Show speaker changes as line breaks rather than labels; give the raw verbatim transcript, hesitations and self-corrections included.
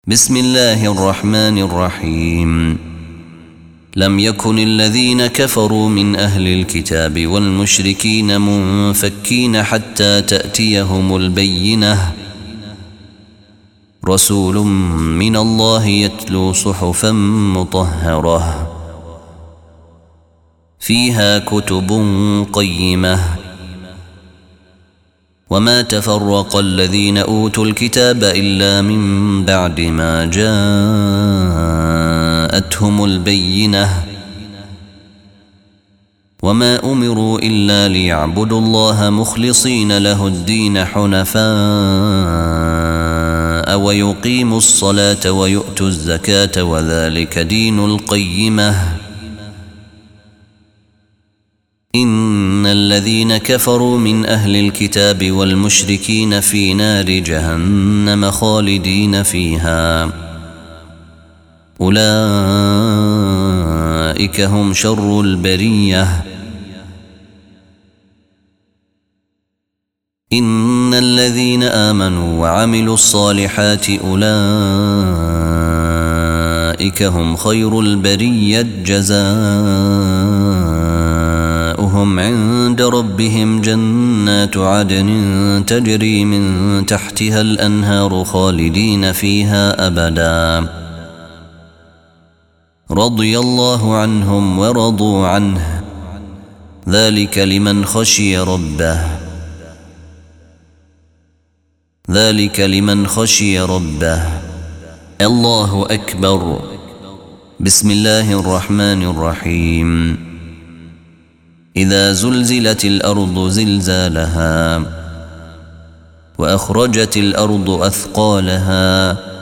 بسم الله الرحمن الرحيم. لم يكن الذين كفروا من أهل الكتاب والمشركين منفكين حتى تأتيهم البينة، رسول من الله يتلو صحفا مطهرة فيها كتب قيمة. وما تفرق الذين أوتوا الكتاب إلا من بعد ما جاءتهم البينة، وما أمروا إلا ليعبدوا الله مخلصين له الدين حنفاء ويقيموا الصلاة ويؤتوا الزكاة وذلك دين القيمة. إن الذين كفروا من أهل الكتاب والمشركين في نار جهنم خالدين فيها، أولئك هم شر البرية. إن الذين آمنوا وعملوا الصالحات أولئك هم خير البرية، جزاؤهم عند ربهم جنات عدن تجري من تحتها الأنهار خالدين فيها أبدا، رضي الله عنهم ورضوا عنه، ذلك لمن خشي ربه ذلك لمن خشي ربه الله أكبر. بسم الله الرحمن الرحيم. إذا زلزلت الأرض زلزالها وأخرجت الأرض أثقالها